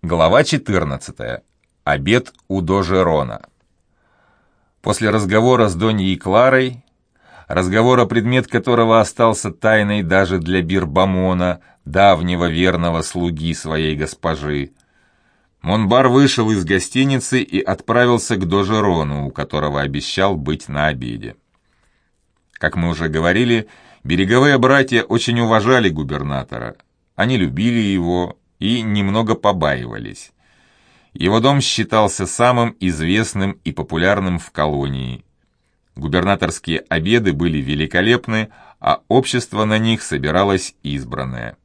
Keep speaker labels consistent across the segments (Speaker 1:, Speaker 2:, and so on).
Speaker 1: Глава 14. Обед у Дожерона. После разговора с Доньей Кларой, разговора, предмет которого остался тайной даже для Бирбамона, давнего верного слуги своей госпожи, Монбар вышел из гостиницы и отправился к Дожерону, у которого обещал быть на обеде. Как мы уже говорили, береговые братья очень уважали губернатора. Они любили его и немного побаивались. Его дом считался самым известным и популярным в колонии. Губернаторские обеды были великолепны, а общество на них собиралось избранное.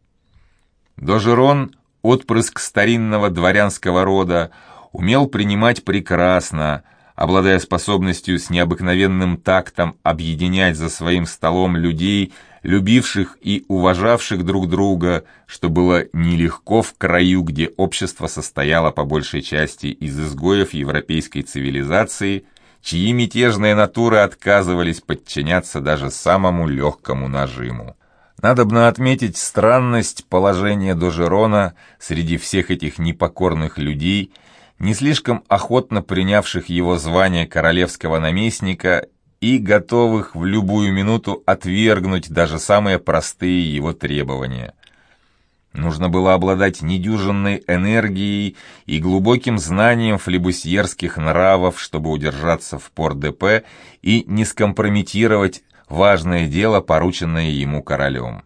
Speaker 1: Дожерон, отпрыск старинного дворянского рода, умел принимать прекрасно, обладая способностью с необыкновенным тактом объединять за своим столом людей, любивших и уважавших друг друга, что было нелегко в краю, где общество состояло по большей части из изгоев европейской цивилизации, чьи мятежные натуры отказывались подчиняться даже самому легкому нажиму. Надобно отметить странность положения Дожерона среди всех этих непокорных людей, не слишком охотно принявших его звание королевского наместника и готовых в любую минуту отвергнуть даже самые простые его требования. Нужно было обладать недюжинной энергией и глубоким знанием флебусьерских нравов, чтобы удержаться в Пор-де-Пе и не скомпрометировать важное дело, порученное ему королем.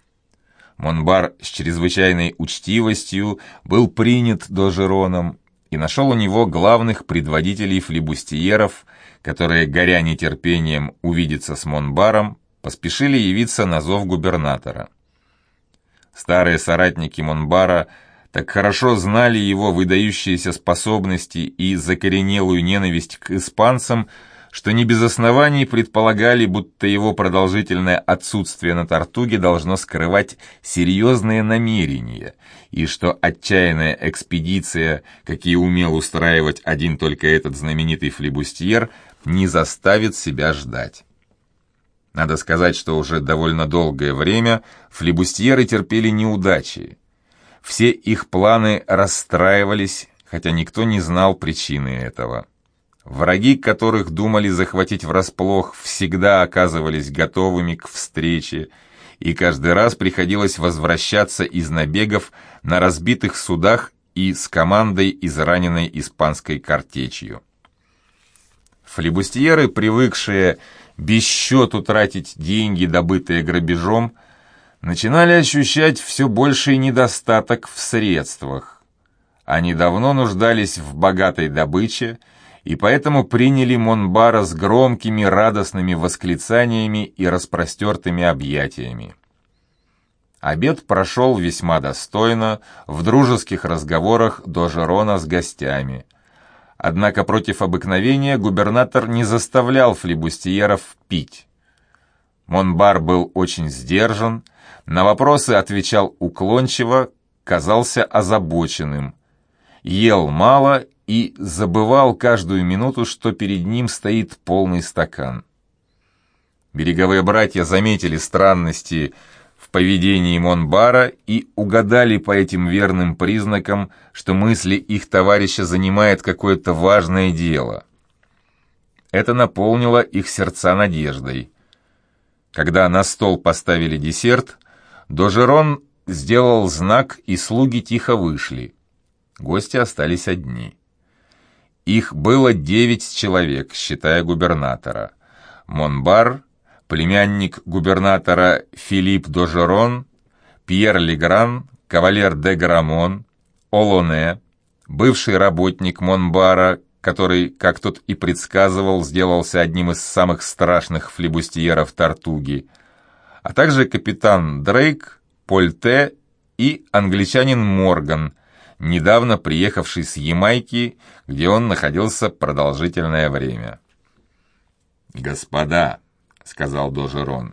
Speaker 1: Монбар с чрезвычайной учтивостью был принят Дожероном и нашел у него главных предводителей флебустьеров, которые, горя нетерпением увидеться с Монбаром, поспешили явиться на зов губернатора. Старые соратники Монбара так хорошо знали его выдающиеся способности и закоренелую ненависть к испанцам, что не без оснований предполагали, будто его продолжительное отсутствие на Тортуге должно скрывать серьезные намерения, и что отчаянная экспедиция, какие умел устраивать один только этот знаменитый флебустьер, не заставит себя ждать. Надо сказать, что уже довольно долгое время флебустьеры терпели неудачи. Все их планы расстраивались, хотя никто не знал причины этого. Враги, которых думали захватить врасплох, всегда оказывались готовыми к встрече, и каждый раз приходилось возвращаться из набегов на разбитых судах и с командой, израненной испанской картечью. Флебустьеры, привыкшие без счету тратить деньги, добытые грабежом, начинали ощущать все больший недостаток в средствах. Они давно нуждались в богатой добыче, и поэтому приняли Монбара с громкими радостными восклицаниями и распростертыми объятиями. Обед прошел весьма достойно, в дружеских разговорах Дожерона с гостями. Однако против обыкновения губернатор не заставлял флебустьеров пить. Монбар был очень сдержан, на вопросы отвечал уклончиво, казался озабоченным, ел мало и забывал каждую минуту, что перед ним стоит полный стакан. Береговые братья заметили странности в поведении Монбара и угадали по этим верным признакам, что мысли их товарища занимает какое-то важное дело. Это наполнило их сердца надеждой. Когда на стол поставили десерт, Дожерон сделал знак, и слуги тихо вышли. Гости остались одни. Их было 9 человек, считая губернатора. Монбар, племянник губернатора Филипп Дожерон, Пьер Легран, кавалер де Грамон, Олоне, бывший работник Монбара, который, как тот и предсказывал, сделался одним из самых страшных флебустьеров Тортуги, а также капитан Дрейк, Польте и англичанин Морган, недавно приехавший с Ямайки, где он находился продолжительное время. «Господа», — сказал Дожерон,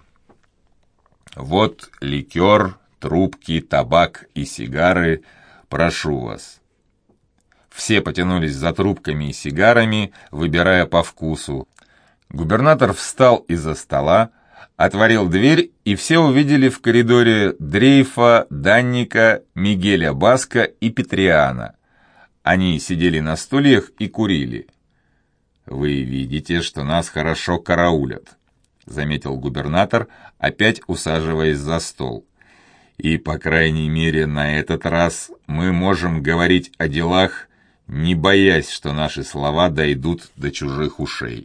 Speaker 1: — «вот ликер, трубки, табак и сигары, прошу вас». Все потянулись за трубками и сигарами, выбирая по вкусу. Губернатор встал из-за стола, отворил дверь, и все увидели в коридоре Дрейфа, Данника, Мигеля Баска и Петриана, Они сидели на стульях и курили. «Вы видите, что нас хорошо караулят», — заметил губернатор, опять усаживаясь за стол. «И, по крайней мере, на этот раз мы можем говорить о делах, не боясь, что наши слова дойдут до чужих ушей».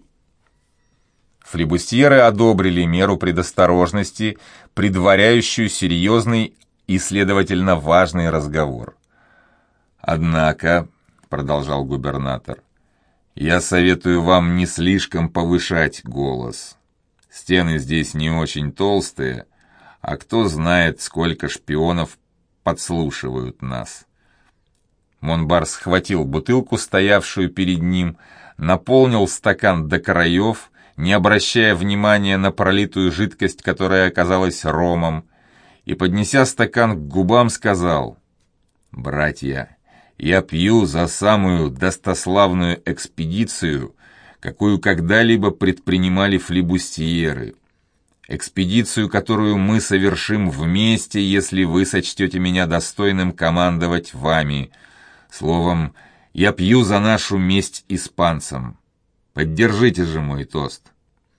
Speaker 1: Флибустьеры одобрили меру предосторожности, предваряющую серьезный и, следовательно, важный разговор. «Однако», — продолжал губернатор, — «я советую вам не слишком повышать голос. Стены здесь не очень толстые, а кто знает, сколько шпионов подслушивают нас». Монбар схватил бутылку, стоявшую перед ним, наполнил стакан до краев, не обращая внимания на пролитую жидкость, которая оказалась ромом, и, поднеся стакан к губам, сказал: «Братья, я пью за самую достославную экспедицию, какую когда-либо предпринимали флибустьеры. Экспедицию, которую мы совершим вместе, если вы сочтете меня достойным командовать вами. Словом, я пью за нашу месть испанцам. Поддержите же мой тост».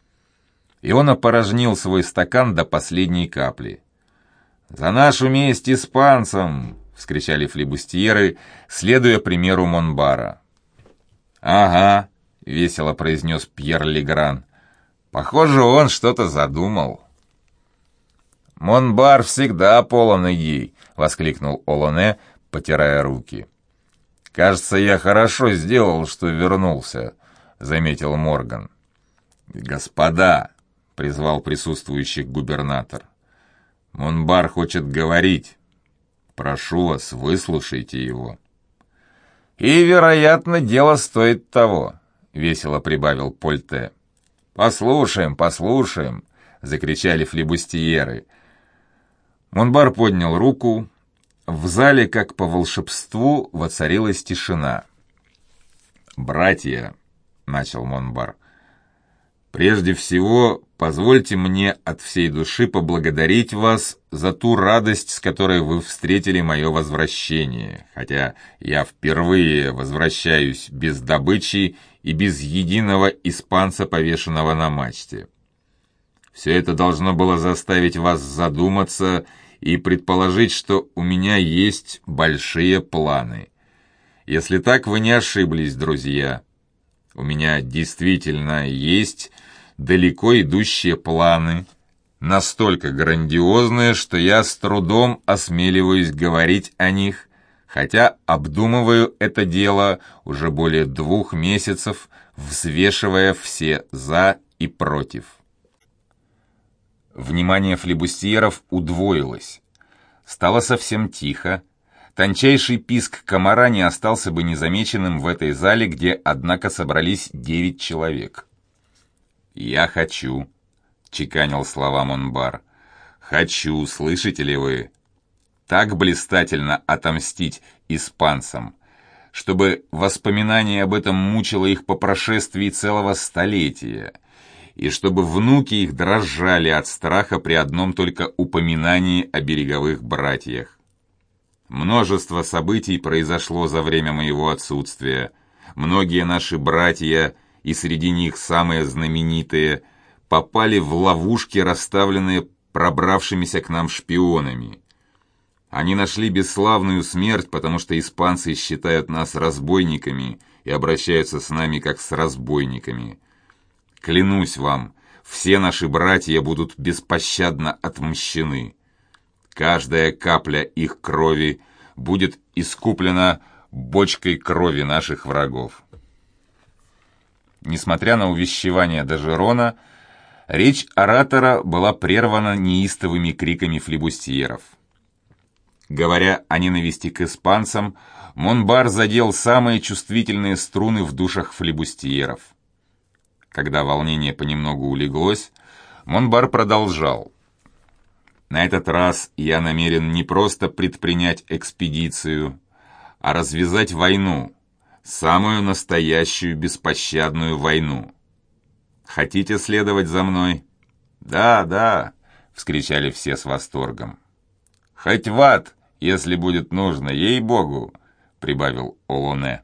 Speaker 1: И он опорожнил свой стакан до последней капли. «За нашу месть испанцам!» — вскричали флибустьеры, следуя примеру Монбара. «Ага», — весело произнес Пьер Легран. «Похоже, он что-то задумал». «Монбар всегда полон идей», — воскликнул Олоне, потирая руки. «Кажется, я хорошо сделал, что вернулся», — заметил Морган. «Господа», — призвал присутствующих губернатор, — «Монбар хочет говорить. Прошу вас, выслушайте его». «И, вероятно, дело стоит того», — весело прибавил Польте. «Послушаем, послушаем», — закричали флибустьеры. Монбар поднял руку. В зале, как по волшебству, воцарилась тишина. «Братья», — начал Монбар, — «прежде всего, позвольте мне от всей души поблагодарить вас за ту радость, с которой вы встретили мое возвращение, хотя я впервые возвращаюсь без добычи и без единого испанца, повешенного на мачте. Все это должно было заставить вас задуматься и предположить, что у меня есть большие планы. Если так, вы не ошиблись, друзья. У меня действительно есть далеко идущие планы, настолько грандиозные, что я с трудом осмеливаюсь говорить о них, хотя обдумываю это дело уже более 2 месяцев, взвешивая все «за» и «против». Внимание флибустьеров удвоилось. Стало совсем тихо. Тончайший писк комара не остался бы незамеченным в этой зале, где, однако, собрались 9 человек. «Я хочу», — чеканил слова Монбар, — «хочу, слышите ли вы, так блистательно отомстить испанцам, чтобы воспоминание об этом мучило их по прошествии целого столетия, и чтобы внуки их дрожали от страха при одном только упоминании о береговых братьях. Множество событий произошло за время моего отсутствия. Многие наши братья, и среди них самые знаменитые, попали в ловушки, расставленные пробравшимися к нам шпионами. Они нашли бесславную смерть, потому что испанцы считают нас разбойниками и обращаются с нами как с разбойниками. Клянусь вам, все наши братья будут беспощадно отмщены. Каждая капля их крови будет искуплена бочкой крови наших врагов». Несмотря на увещевание Д'Ожерона, речь оратора была прервана неистовыми криками флибустьеров. Говоря о ненависти к испанцам, Монбар задел самые чувствительные струны в душах флибустьеров. Когда волнение понемногу улеглось, Монбар продолжал: «На этот раз я намерен не просто предпринять экспедицию, а развязать войну, самую настоящую беспощадную войну. Хотите следовать за мной?» «Да, да!» — вскричали все с восторгом. «Хоть в ад, если будет нужно, ей-богу!» — прибавил Олоне.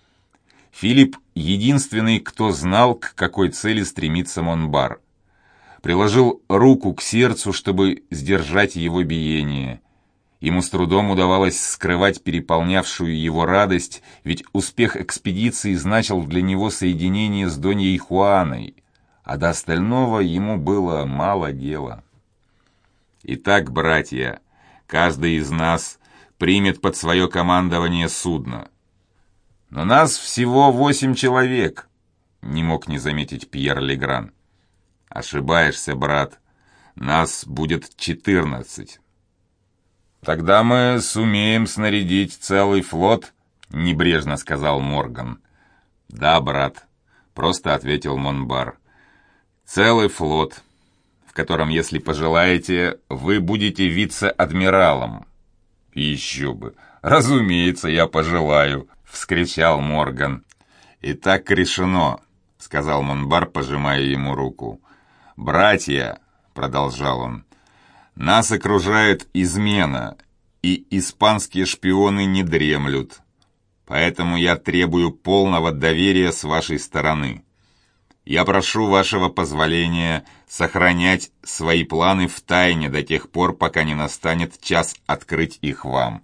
Speaker 1: Филипп — единственный, кто знал, к какой цели стремится Монбар. Приложил руку к сердцу, чтобы сдержать его биение. Ему с трудом удавалось скрывать переполнявшую его радость, ведь успех экспедиции значил для него соединение с Доньей Хуаной, а до остального ему было мало дела. «Итак, братья, каждый из нас примет под свое командование судно. Но нас всего 8 человек», — не мог не заметить Пьер Легран. «Ошибаешься, брат. Нас будет 14. «Тогда мы сумеем снарядить целый флот», — небрежно сказал Морган. «Да, брат», — просто ответил Монбар. «Целый флот, в котором, если пожелаете, вы будете вице-адмиралом». «Еще бы! Разумеется, я пожелаю!» — вскричал Морган. «Итак решено», — сказал Монбар, пожимая ему руку. «Братья», — продолжал он, — «нас окружает измена, и испанские шпионы не дремлют. Поэтому я требую полного доверия с вашей стороны. Я прошу вашего позволения сохранять свои планы в тайне до тех пор, пока не настанет час открыть их вам.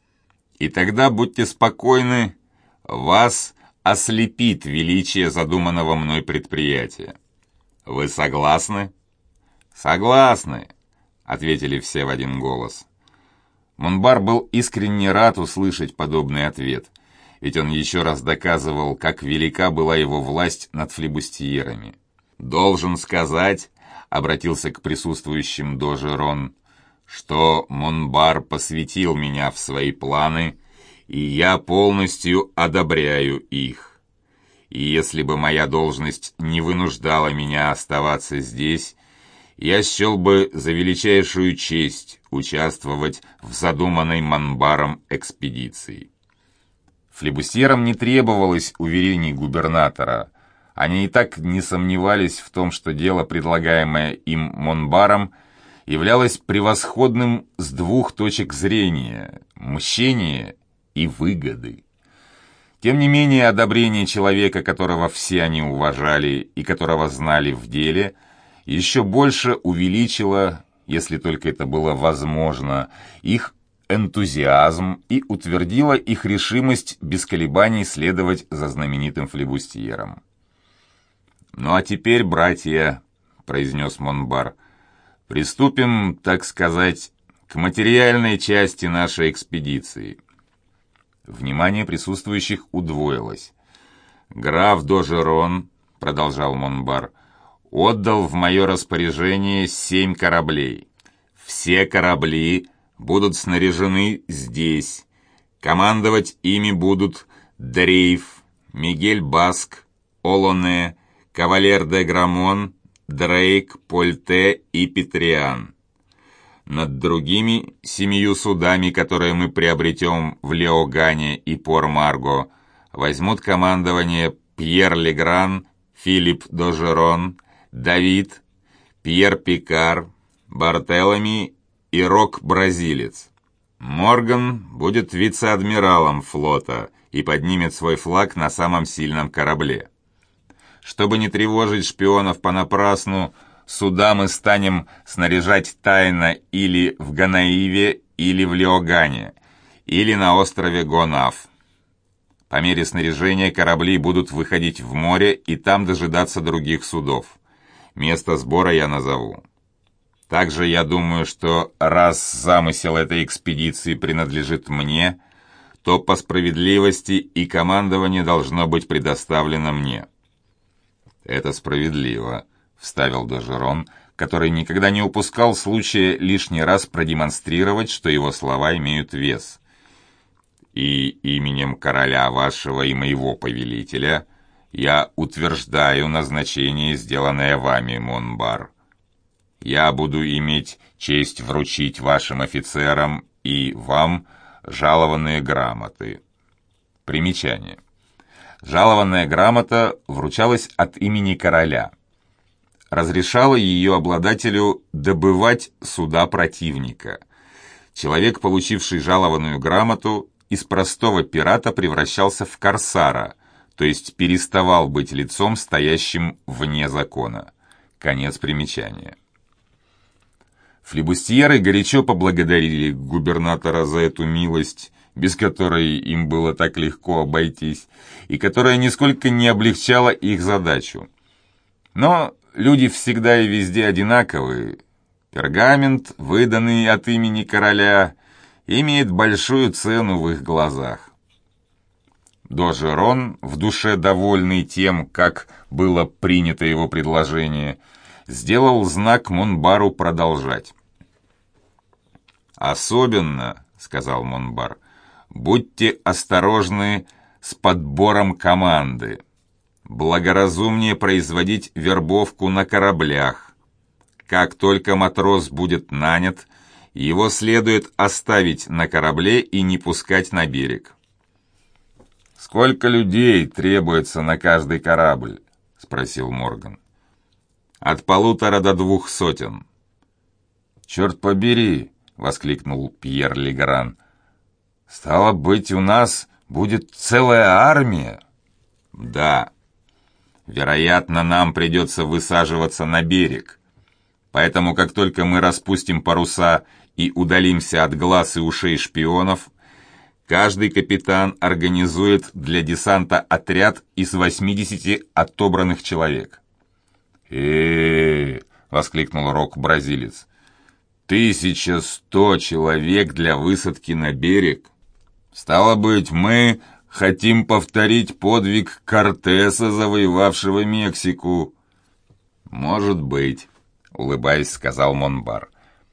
Speaker 1: И тогда будьте спокойны, вас ослепит величие задуманного мной предприятия. Вы согласны?» «Согласны», — ответили все в один голос. Монбар был искренне рад услышать подобный ответ, ведь он еще раз доказывал, как велика была его власть над флибустьерами. «Должен сказать», — обратился к присутствующим Дожерон, «что Монбар посвятил меня в свои планы, и я полностью одобряю их. И если бы моя должность не вынуждала меня оставаться здесь, я счел бы за величайшую честь участвовать в задуманной Монбаром экспедиции». Флибустьерам не требовалось уверений губернатора. Они и так не сомневались в том, что дело, предлагаемое им Монбаром, являлось превосходным с двух точек зрения – мщения и выгоды. Тем не менее, одобрение человека, которого все они уважали и которого знали в деле, еще больше увеличило, если только это было возможно, их энтузиазм и утвердило их решимость без колебаний следовать за знаменитым флибустьером. «Ну а теперь, братья», — произнес Монбар, — «приступим, так сказать, к материальной части нашей экспедиции». Внимание присутствующих удвоилось. «Граф Дожерон», — продолжал Монбар, — «отдал в мое распоряжение 7 кораблей. Все корабли будут снаряжены здесь. Командовать ими будут Дрейф, Мигель Баск, Олоне, Кавалер де Грамон, Дрейк, Польте и Петриан. Над другими 7 судами, которые мы приобретем в Леогане и Пор-Марго, возьмут командование Пьер Легран, Филипп Дожерон, Давид, Пьер Пикар, Бартелеми и Рок-бразилец. Морган будет вице-адмиралом флота и поднимет свой флаг на самом сильном корабле. Чтобы не тревожить шпионов понапрасну, суда мы станем снаряжать тайно или в Ганаиве, или в Леогане, или на острове Гонаф. По мере снаряжения корабли будут выходить в море и там дожидаться других судов. Место сбора я назову. Также я думаю, что раз замысел этой экспедиции принадлежит мне, то по справедливости и командование должно быть предоставлено мне». «Это справедливо», — вставил Дожерон, который никогда не упускал случая лишний раз продемонстрировать, что его слова имеют вес. «И именем короля вашего и моего повелителя я утверждаю назначение, сделанное вами, Монбар. Я буду иметь честь вручить вашим офицерам и вам жалованные грамоты». Примечание. Жалованная грамота вручалась от имени короля. Разрешала ее обладателю добывать суда противника. Человек, получивший жалованную грамоту, из простого пирата превращался в корсара, то есть переставал быть лицом, стоящим вне закона. Конец примечания. Флибустьеры горячо поблагодарили губернатора за эту милость, без которой им было так легко обойтись, и которая нисколько не облегчала их задачу. Но люди всегда и везде одинаковые. Пергамент, выданный от имени короля, имеет большую цену в их глазах. Дожерон, в душе довольный тем, как было принято его предложение, сделал знак Монбару продолжать. «Особенно, — сказал Монбар, — будьте осторожны с подбором команды. Благоразумнее производить вербовку на кораблях. Как только матрос будет нанят, его следует оставить на корабле и не пускать на берег». «Сколько людей требуется на каждый корабль?» — спросил Морган. «От 1,5 до 200. «Черт побери!» — воскликнул Пьер Легран. «Стало быть, у нас будет целая армия?» «Да. Вероятно, нам придется высаживаться на берег. Поэтому, как только мы распустим паруса и удалимся от глаз и ушей шпионов, каждый капитан организует для десанта отряд из 80 отобранных человек». Воскликнул рок-бразилец. 1100 человек для высадки на берег? Стало быть, мы хотим повторить подвиг Кортеса, завоевавшего Мексику?» «Может быть», — улыбаясь, сказал Монбар.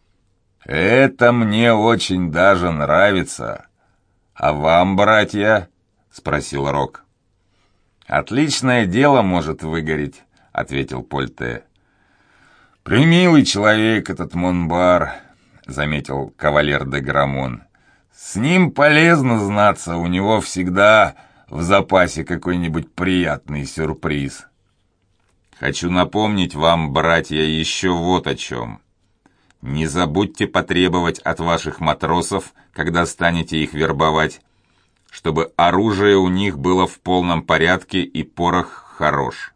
Speaker 1: «Это мне очень даже нравится. А вам, братья?» — спросил Рок. «Отличное дело может выгореть», — ответил Польте. «Премилый человек этот Монбар», — заметил кавалер де Грамон. «С ним полезно знаться, у него всегда в запасе какой-нибудь приятный сюрприз». «Хочу напомнить вам, братья, еще вот о чем. Не забудьте потребовать от ваших матросов, когда станете их вербовать, чтобы оружие у них было в полном порядке и порох хорош».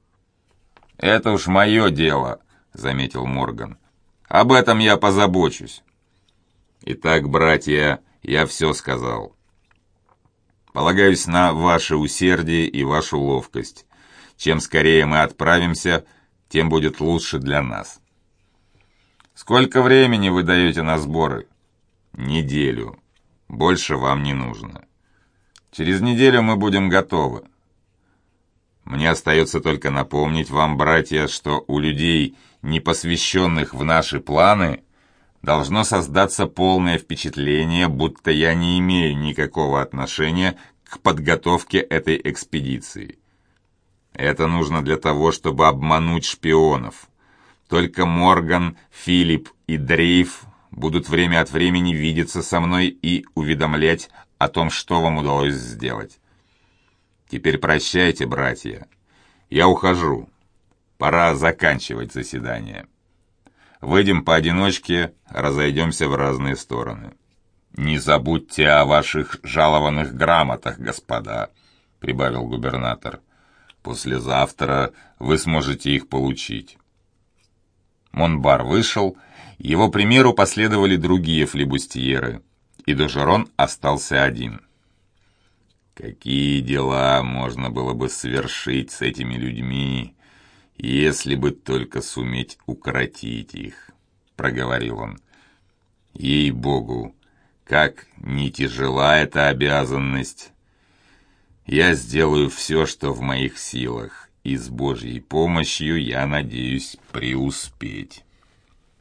Speaker 1: «Это уж мое дело», — заметил Морган. «Об этом я позабочусь». «Итак, братья, я все сказал. Полагаюсь на ваше усердие и вашу ловкость. Чем скорее мы отправимся, тем будет лучше для нас». «Сколько времени вы даете на сборы?» «Неделю. Больше вам не нужно. Через неделю мы будем готовы. Мне остается только напомнить вам, братья, что у людей, не посвященных в наши планы, должно создаться полное впечатление, будто я не имею никакого отношения к подготовке этой экспедиции. Это нужно для того, чтобы обмануть шпионов. Только Морган, Филипп и Дрейф будут время от времени видеться со мной и уведомлять о том, что вам удалось сделать. Теперь прощайте, братья. Я ухожу. Пора заканчивать заседание. Выйдем поодиночке, разойдемся в разные стороны. Не забудьте о ваших жалованных грамотах, господа, прибавил губернатор. Послезавтра вы сможете их получить. Монбар вышел, его примеру последовали другие флибустьеры, и Дожерон остался один. «Какие дела можно было бы совершить с этими людьми, если бы только суметь укротить их», — проговорил он. «Ей-богу, как не тяжела эта обязанность! Я сделаю все, что в моих силах, и с Божьей помощью я надеюсь преуспеть».